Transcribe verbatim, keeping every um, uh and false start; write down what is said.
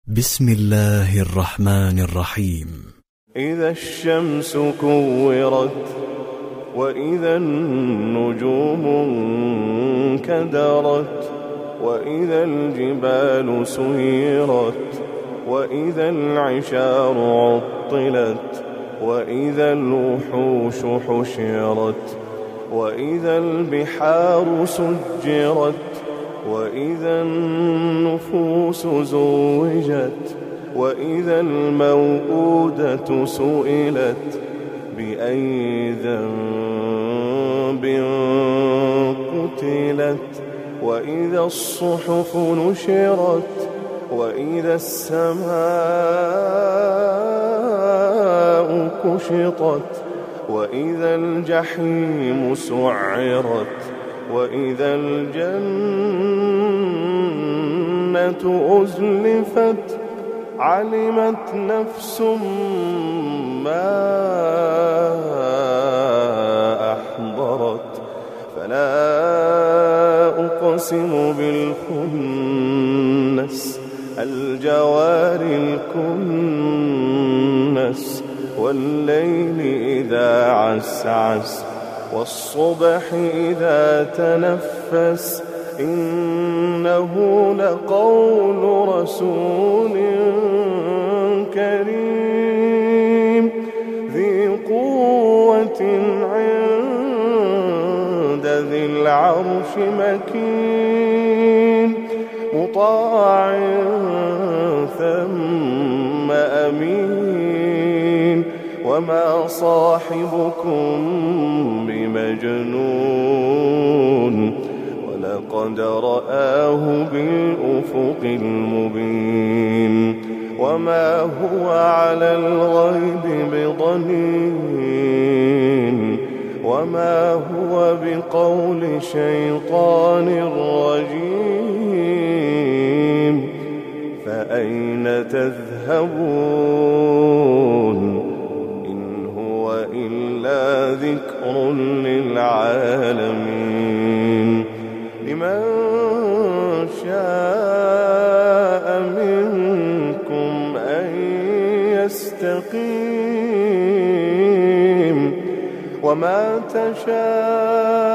بسم الله الرحمن الرحيم. إذا الشمس كورت وإذا النجوم انكدرت وإذا الجبال سيرت وإذا العشار عطلت وإذا الوحوش حشرت وإذا البحار سجرت وإذا النفوس زوجت وإذا الموءودة سئلت بأي ذنب قتلت وإذا الصحف نشرت وإذا السماء كشطت وإذا الجحيم سعرت وإذا الجنة أزلفت علمت نفس ما أحضرت فلا أقسم بالخنس الجوار الكنس والليل إذا عسعس والصبح إذا تنفس إنه لقول رسول كريم ذي قوة عند ذي العرش مكين مطاع ثم أمين وما صاحبكم بمجنون ولقد رآه بالأفق المبين وما هو على الغيب بضنين وما هو بقول شيطان رجيم فأين تذهبون إن هو إلا ذكر للعالمين لمن شاء منكم أن يستقيم وما تشاءون